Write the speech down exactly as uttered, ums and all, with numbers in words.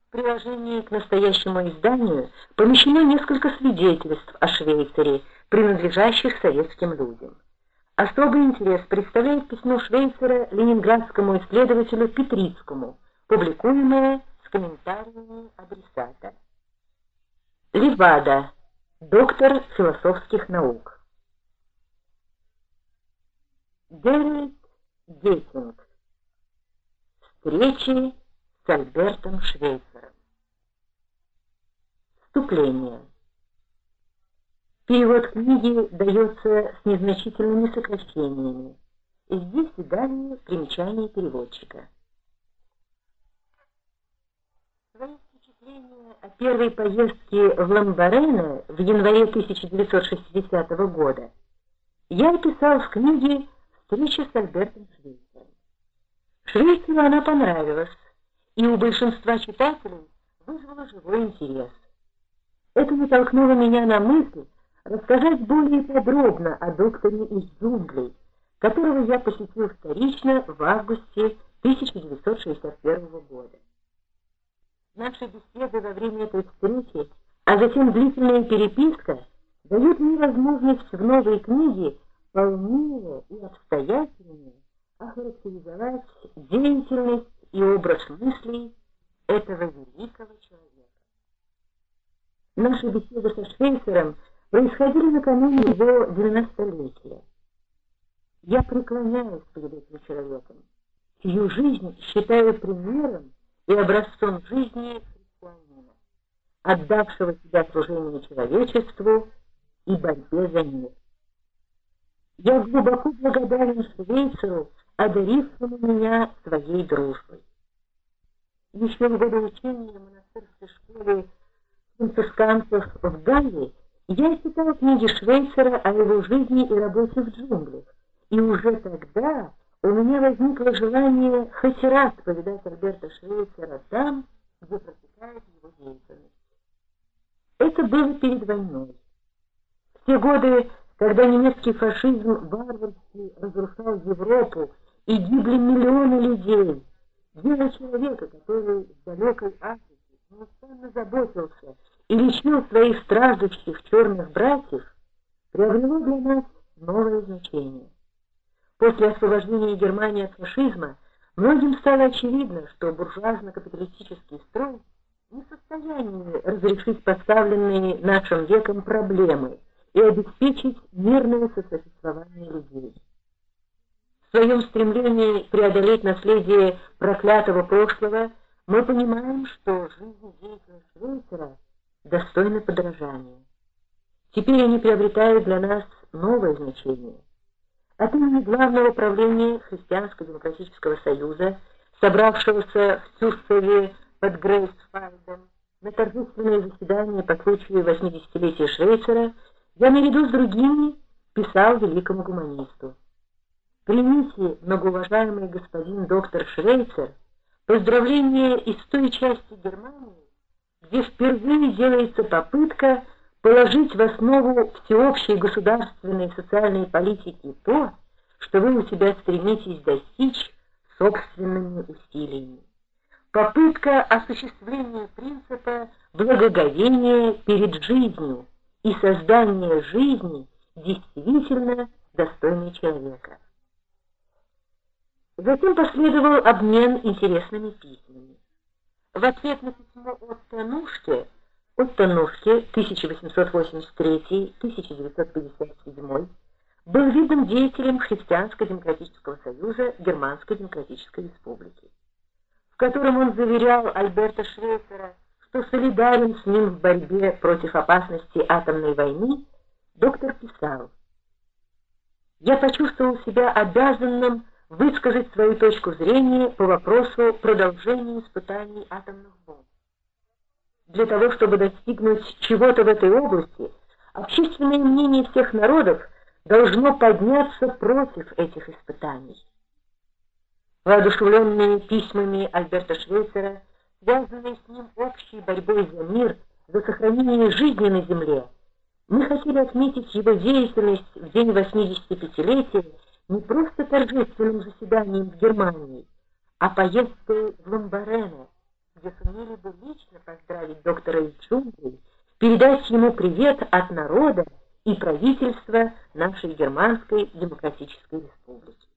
В приложении к настоящему изданию помещено несколько свидетельств о Швейцаре, принадлежащих советским людям. Особый интерес представляет письмо Швейцара ленинградскому исследователю Петрицкому, публикуемое с комментариями адресата. Левада, доктор философских наук. Геральт Гейтинг. Встречи с Альбертом Швейцаром. Вступление. Перевод книги дается с незначительными сокращениями. И здесь и далее примечание переводчика. Свои впечатления о первой поездке в Ламбарене в январе тысяча девятьсот шестидесятого года я описал в книге «Встреча с Альбертом Швейцаром». Швейцару она понравилась, и у большинства читателей вызвала живой интерес. Это натолкнуло меня на мысль рассказать более подробно о докторе из джунглей, которого я посетил вторично в августе тысяча девятьсот шестьдесят первого года. Наши беседы во время этой встречи, а затем длительная переписка, дают мне возможность в новой книге полнее и обстоятельнее охарактеризовать деятельность и образ мыслей этого великого человека. Наши беседы со Швейцаром происходили накануне его девяностолетия. Я преклоняюсь перед этим человеком, чью жизнь считаю примером и образцом жизни христианина, отдавшего себя служению человечеству и борьбе за мир. Я глубоко благодарен Швейцару, одарившему меня своей дружбой. Еще в годы учения в монастырской школе францисканцев в Галлии я читал книги Швейцара о его жизни и работе в джунглях, и уже тогда у меня возникло желание хоть раз повидать Альберта Швейцара там, где протекает его деятельность. Это было перед войной. В те годы, когда немецкий фашизм варварски разрушал Европу и гибли миллионы людей, дело человека, который в далекой Африке неустанно заботился и лечил своих страждущих черных братьев, приобрело для нас новое значение. После освобождения Германии от фашизма многим стало очевидно, что буржуазно-капиталистический строй не в состоянии разрешить поставленные нашим веком проблемы и обеспечить мирное сосуществование людей. В своем стремлении преодолеть наследие проклятого прошлого мы понимаем, что жизнь и деятельность Швейцара достойны подражания. Теперь они приобретают для нас новое значение. От имени Главного управления Христианско-демократического союза, собравшегося в Цюрцеве под Грейсфальдом на торжественное заседание по случаю восьмидесятилетия Швейцара, я наряду с другими писал великому гуманисту: «Примите, многоуважаемый господин доктор Швейцар, поздравления из той части Германии, где впервые делается попытка положить в основу всеобщей государственной и социальной политики то, что вы у себя стремитесь достичь собственными усилиями. Попытка осуществления принципа благоговения перед жизнью и создания жизни действительно достойной человека». Затем последовал обмен интересными письмами. В ответ на письмо Отто Нушке, Отто Нушке тысяча восемьсот восемьдесят третий — тысяча девятьсот пятьдесят седьмой, был видным деятелем Христианско-демократического союза Германской демократической республики, в котором он заверял Альберта Швейцара, что солидарен с ним в борьбе против опасности атомной войны, доктор писал: «Я почувствовал себя обязанным высказать свою точку зрения по вопросу продолжения испытаний атомных бомб. Для того, чтобы достигнуть чего-то в этой области, общественное мнение всех народов должно подняться против этих испытаний». Воодушевленные письмами Альберта Швейцара, связанные с ним общей борьбой за мир, за сохранение жизни на Земле, мы хотели отметить его деятельность в день восьмидесятипятилетия не просто торжественным заседанием в Германии, а поездкой в Ламбарене, где сумели бы лично поздравить доктора из джунглей, передать ему привет от народа и правительства нашей Германской Демократической Республики.